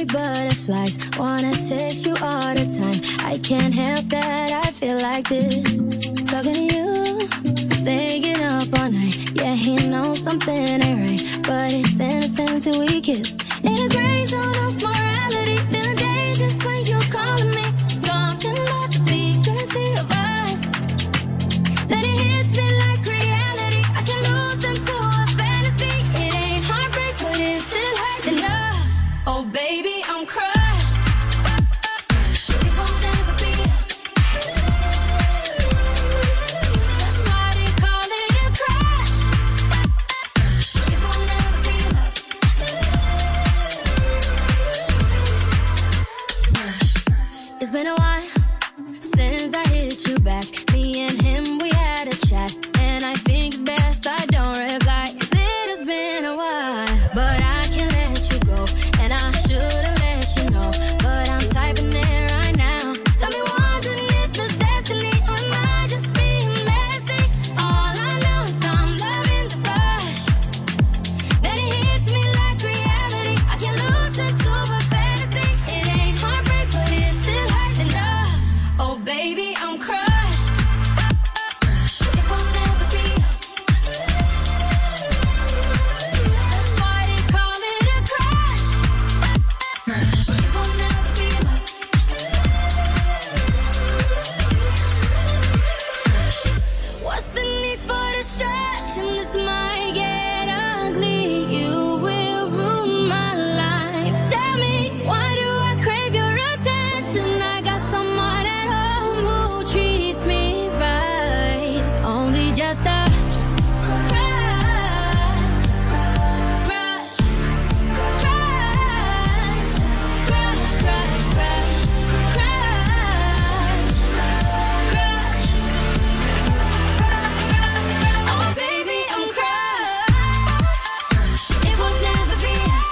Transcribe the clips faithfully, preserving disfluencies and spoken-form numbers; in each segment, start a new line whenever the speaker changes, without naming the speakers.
me butterflies. Wanna taste you all the time. I can't help that, I feel like this. Talking to you, staying up all night. Yeah, he knows something ain't right, but it's innocent till we kiss. In a gray zone of morality, feeling dangerous when you're calling me. Something about the secrecy of us. Then it hits me like reality. I can lose into a fantasy. It ain't heartbreak, but it still hurts enough. Oh baby, I'm crushed. It won't never be us. That's why they call it a crush. It won't never be love. It's been a while since I hit you back. Me and him, we had a chat, and I think it's best I don't reply. 'Cause it has been a while, but I can't let you go, and I should've let you know, but I'm typing it right now. Got me wondering if it's destiny, or am I just being messy? All I know is I'm loving the rush. Then it hits me like reality. I can lose into a fantasy. It ain't heartbreak, but it still hurts enough. Oh baby, I'm crushed. It won't never be us. That's why they call it a crush. It won't never be love. What's the need for distraction? This might get ugly. You will ruin my life. Tell me, why do I crave your attention? I got someone at home who treats me right. It's only just a crush, crush, crush, crush, crush, crush, crush, crush. Oh baby, I'm crushed. It will never be us.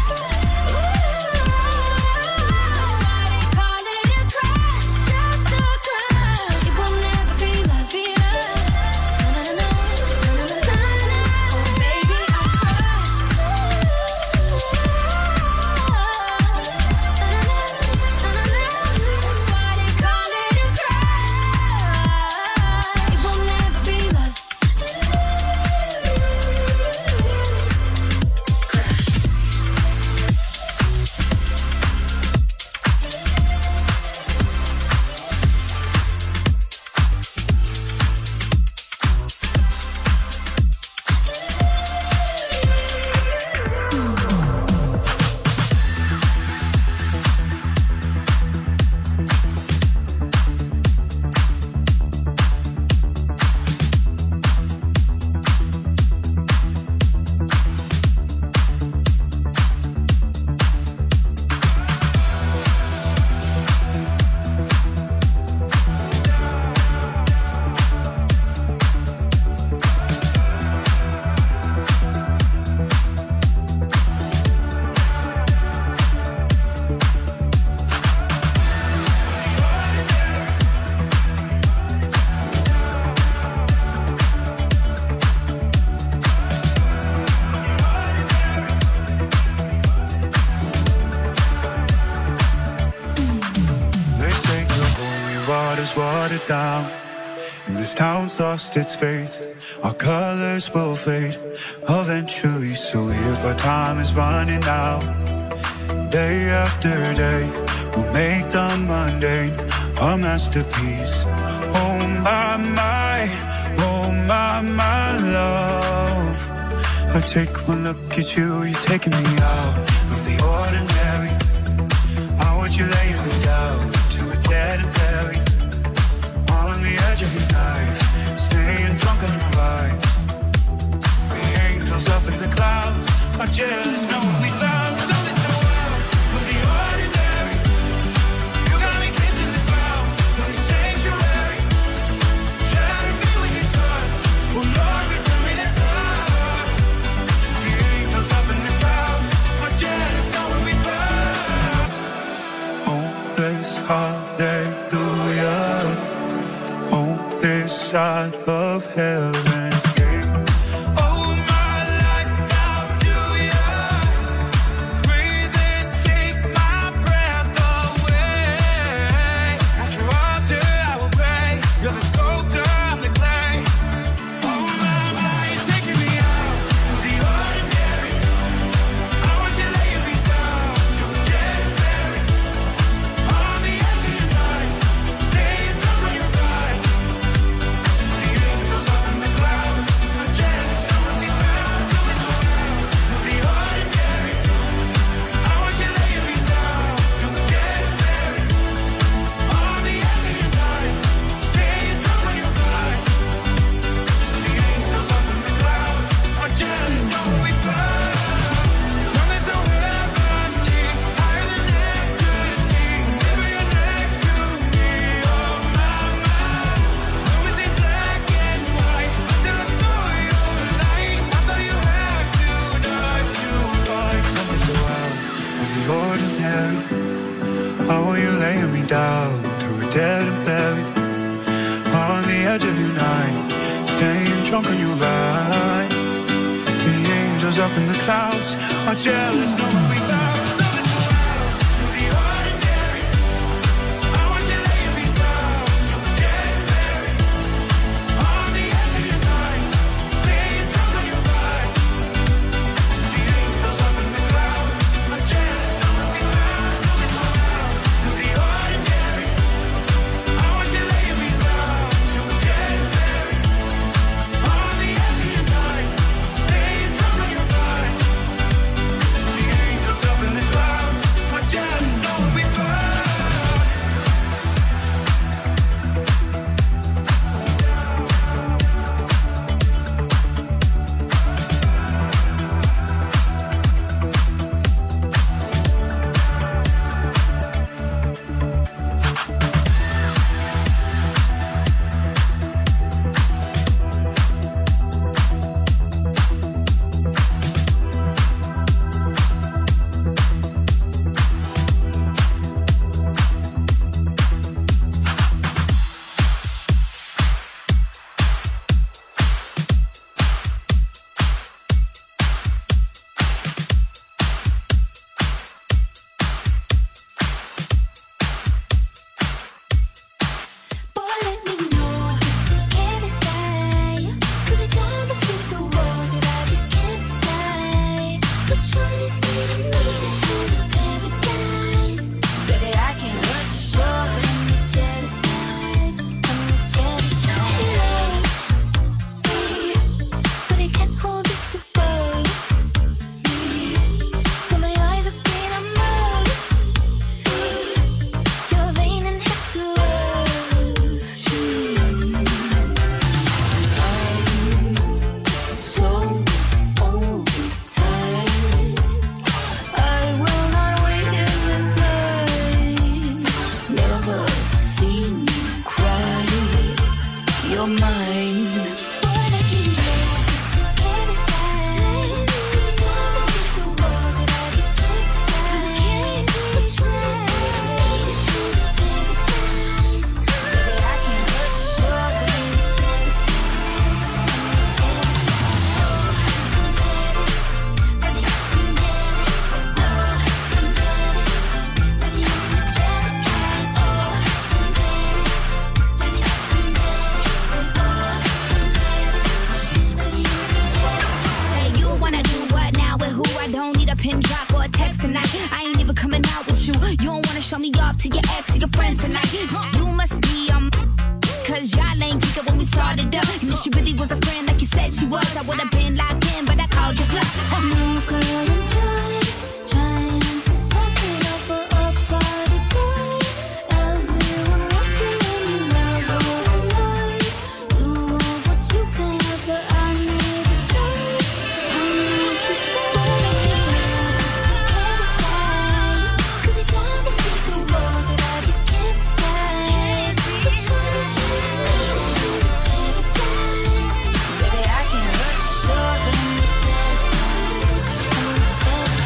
Why they call it a crush? Just a crush. It will never be love, be love. No, no, no, no, no, no, no, no. Oh baby, I'm crushed. No, no, no, no, no. Why they call it a crush? It will never be love.
They say the holy water's watered down, and this town's lost its faith. Our colors will fade eventually, so if our time is running out, day after day, we'll make the mundane a masterpiece. Oh my, my, oh my, my love. I take one look at you, you're taking me out of the ordinary. I want you laying me down to a dead and buried, on the edge of your knife, staying drunk on your vibe. The angels up in the clouds are jealous, know what we found. So this the world of the ordinary. You got me kissing the ground of the sanctuary. Shatter me when you turn. Oh Lord, return me the time. The angels up in the clouds are jealous, know what we found. Oh, this hallelujah. Oh, this I drunk on your vibe. The angels up in the clouds are jealous, knowing we got.
Just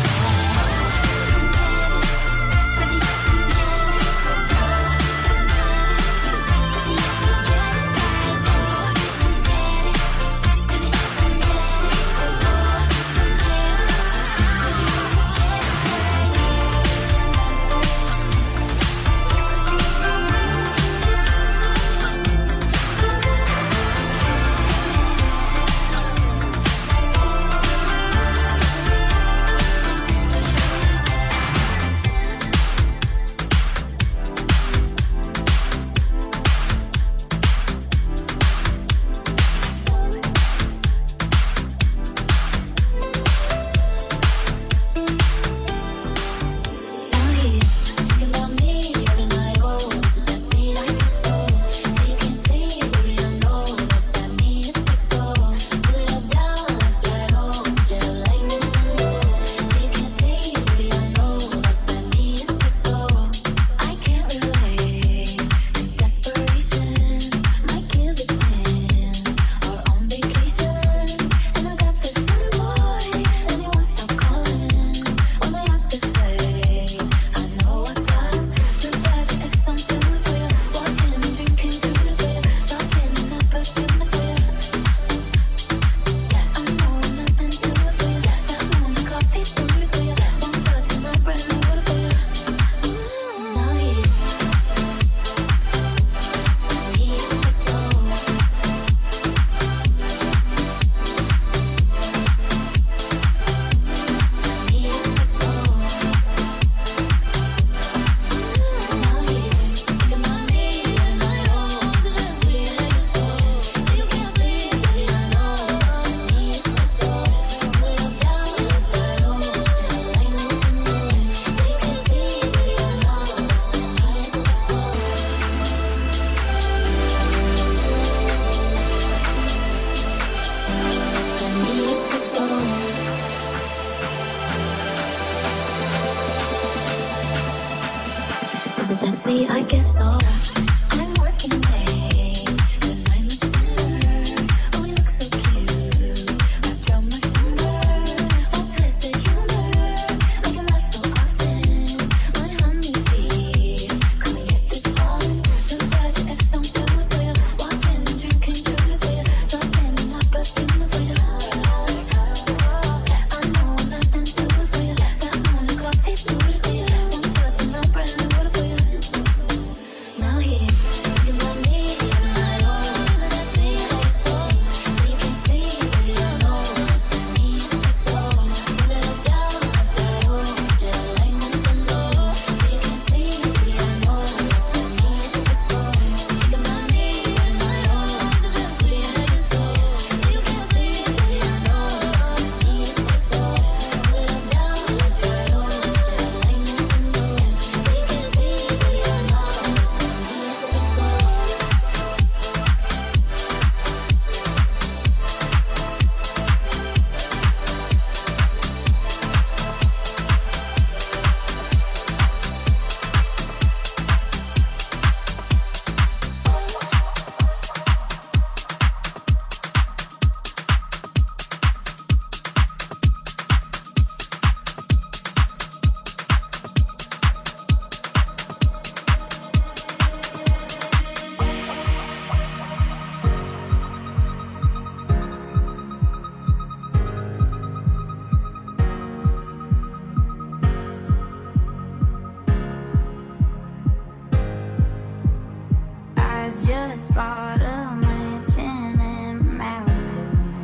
just bought a mansion in Malibu.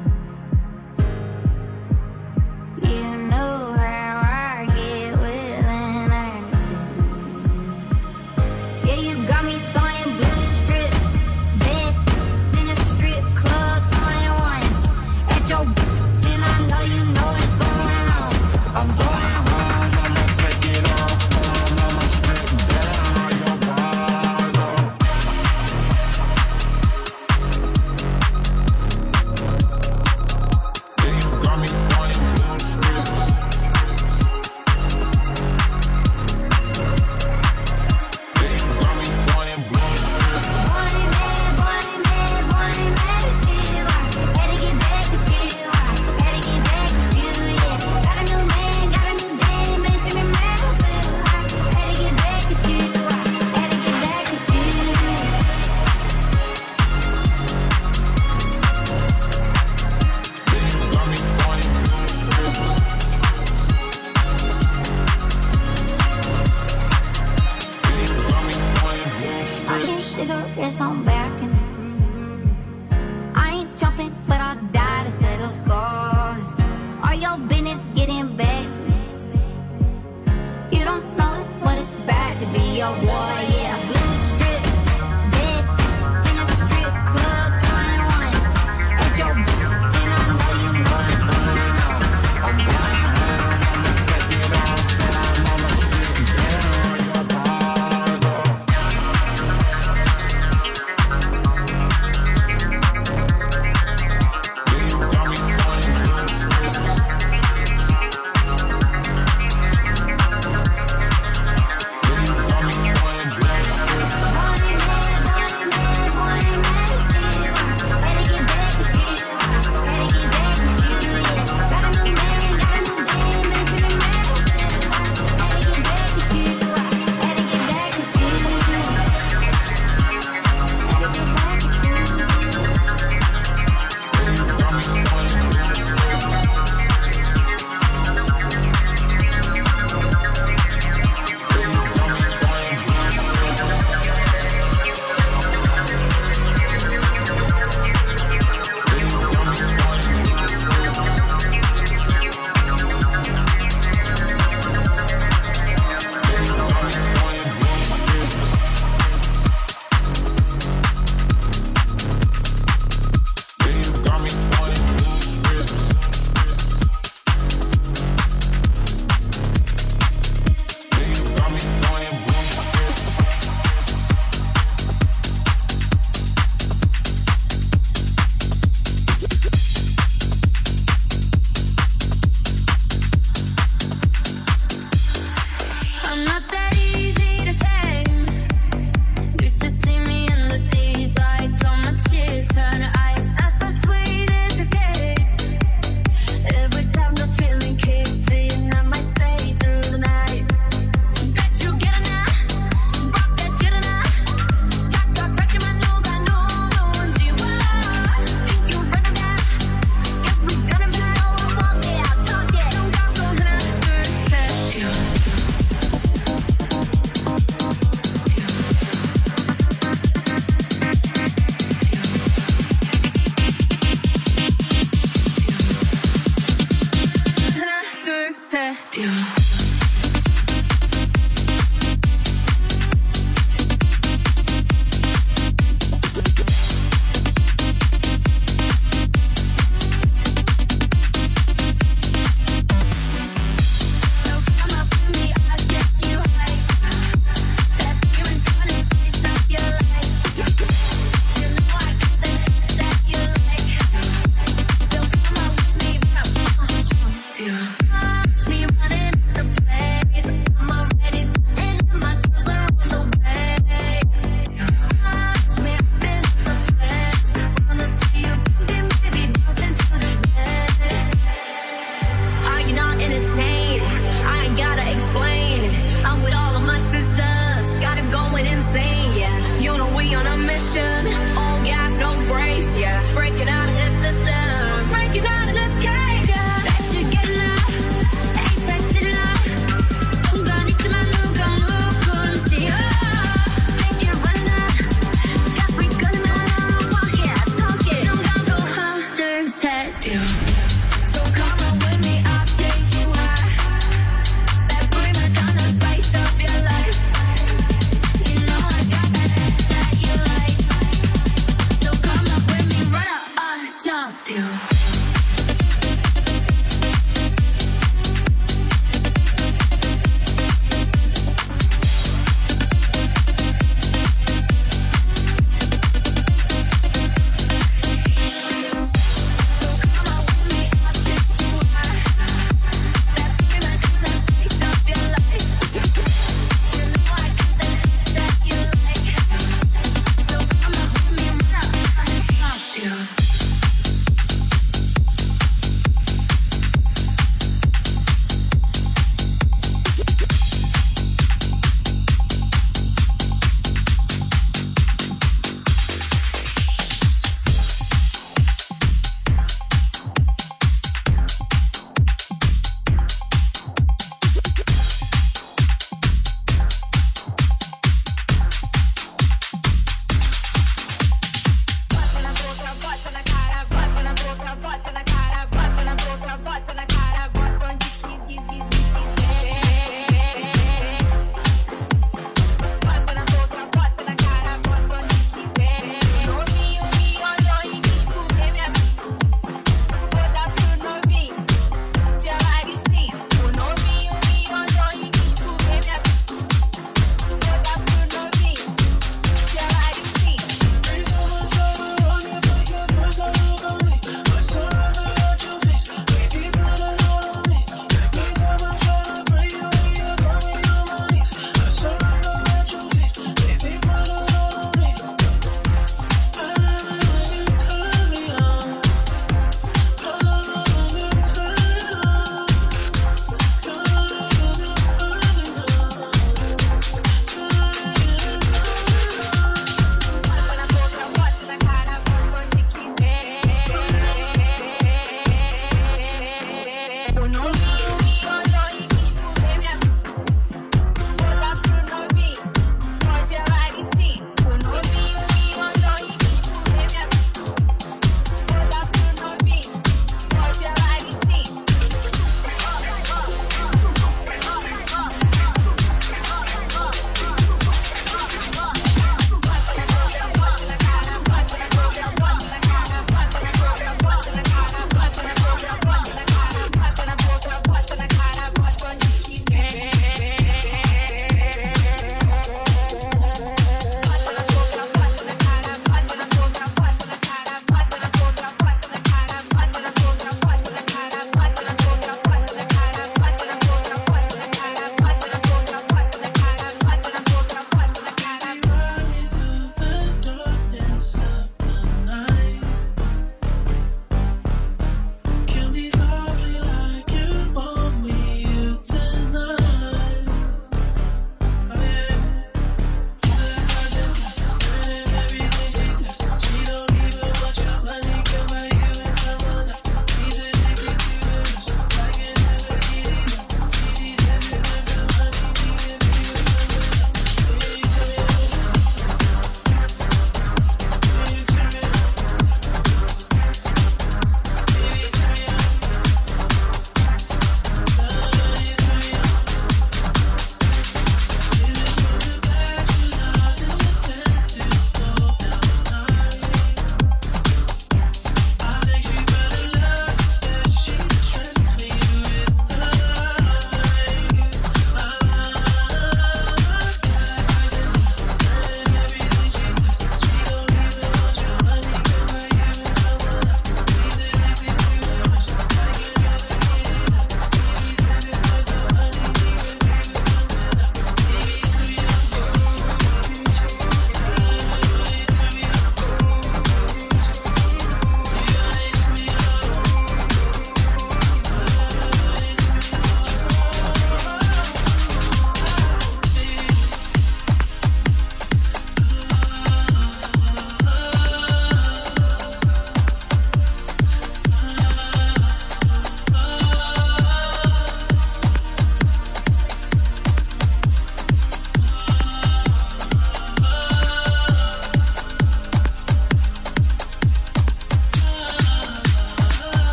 You know how I get with an attitude. Yeah, you got me throwing blue strips, bed in a strip club, throwing ones at your and I know you know what's going on. I'm going home, I'ma take it off, I'ma strip down your bars off. Yeah, you got me throwing blue strips. Yeah, you got me throwing blue strips. Born and mad, born and mad, born and mad at you. I had to get back at you. I had to get back at you, yeah. Got a new man, got a new dame, mention in Malibu. I had to get back at you. I had to get back at you. Yeah, you got me throwing blue strips. Yeah, you got me throwing blue strips. Cigarettes on balconies. I ain't jumping, but I'll die to settle scores. All your business getting back to me. You don't know what it's bad to be your boy, yeah. Blue strips, dead in a strip club, throwing ones at your and I know you know what's going on. I'm going home, I'ma take it off, I'ma strip down your bars off. Yeah, you got me throwing blue strips. Yeah, you got me throwing blue you.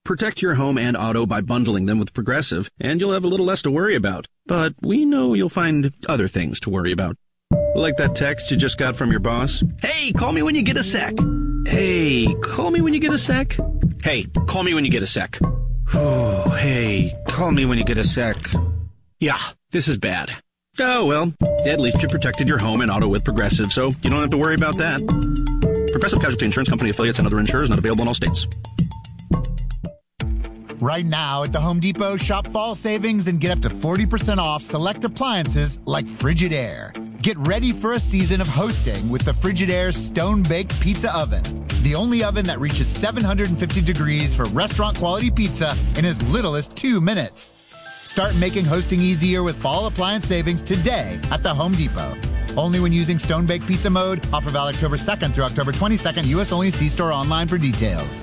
Protect your home and auto by bundling them with Progressive, and you'll have a little less to worry about. But we know you'll find other things to worry about. Like that text you just got from your boss. Hey, call me when you get a sec. Hey, call me when you get a sec. Hey, call me when you get a sec. Oh, hey, call me when you get a sec. Yeah, this is bad. Oh, well, at least you protected your home and auto with Progressive, so you don't have to worry about that. Progressive Casualty Insurance Company affiliates and other insurers not available in all states.
Right now at the Home Depot, shop fall savings and get up to forty percent off select appliances like Frigidaire. Get ready for a season of hosting with the Frigidaire Stone-Baked Pizza Oven. The only oven that reaches seven hundred fifty degrees for restaurant-quality pizza in as little as two minutes. Start making hosting easier with fall appliance savings today at the Home Depot. Only when using Stone-Baked Pizza mode. Offer valid October second through October twenty-second. U S only. See store online for details.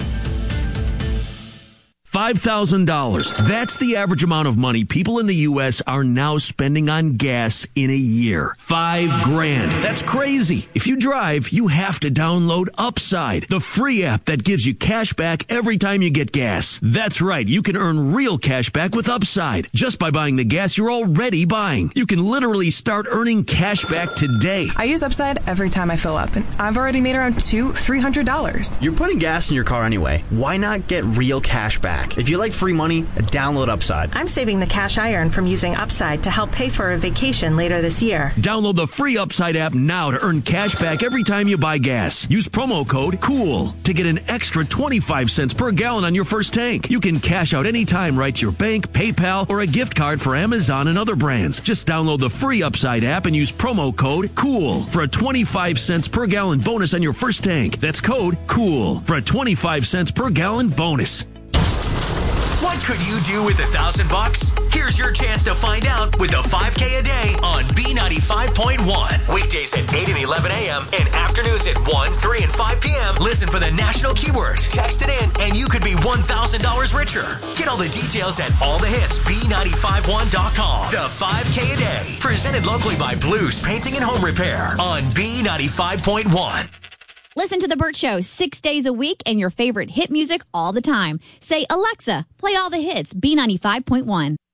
five thousand dollars. That's the average amount of money people in the U S are now spending on gas in a year. Five grand. That's crazy. If you drive, you have to download Upside, the free app that gives you cash back every time you get gas. That's right. You can earn real cash back with Upside just by buying the gas you're already buying. You can literally start earning cash back today.
I use Upside every time I fill up, and I've already made around two, three hundred dollars.
You're putting gas in your car anyway. Why not get real cash back? If you like free money, download Upside.
I'm saving the cash I earn from using Upside to help pay for a vacation later this year.
Download the free Upside app now to earn cash back every time you buy gas. Use promo code COOL to get an extra twenty-five cents per gallon on your first tank. You can cash out anytime right to your bank, PayPal, or a gift card for Amazon and other brands. Just download the free Upside app and use promo code COOL for a twenty-five cents per gallon bonus on your first tank. That's code COOL for a twenty-five cents per gallon bonus.
What could you do with a thousand bucks? Here's your chance to find out with the five K a day on B ninety-five point one. Weekdays at eight and eleven a.m. and afternoons at one, three, and five p.m. Listen for the national keywords. Text it in and you could be one thousand dollars richer. Get all the details at all the hits B nine five one dot com. The five K a day. Presented locally by Blues Painting and Home Repair on B ninety-five point one.
Listen to The Burt Show six days a week and your favorite hit music all the time. Say, Alexa, play all the hits, B ninety-five point one.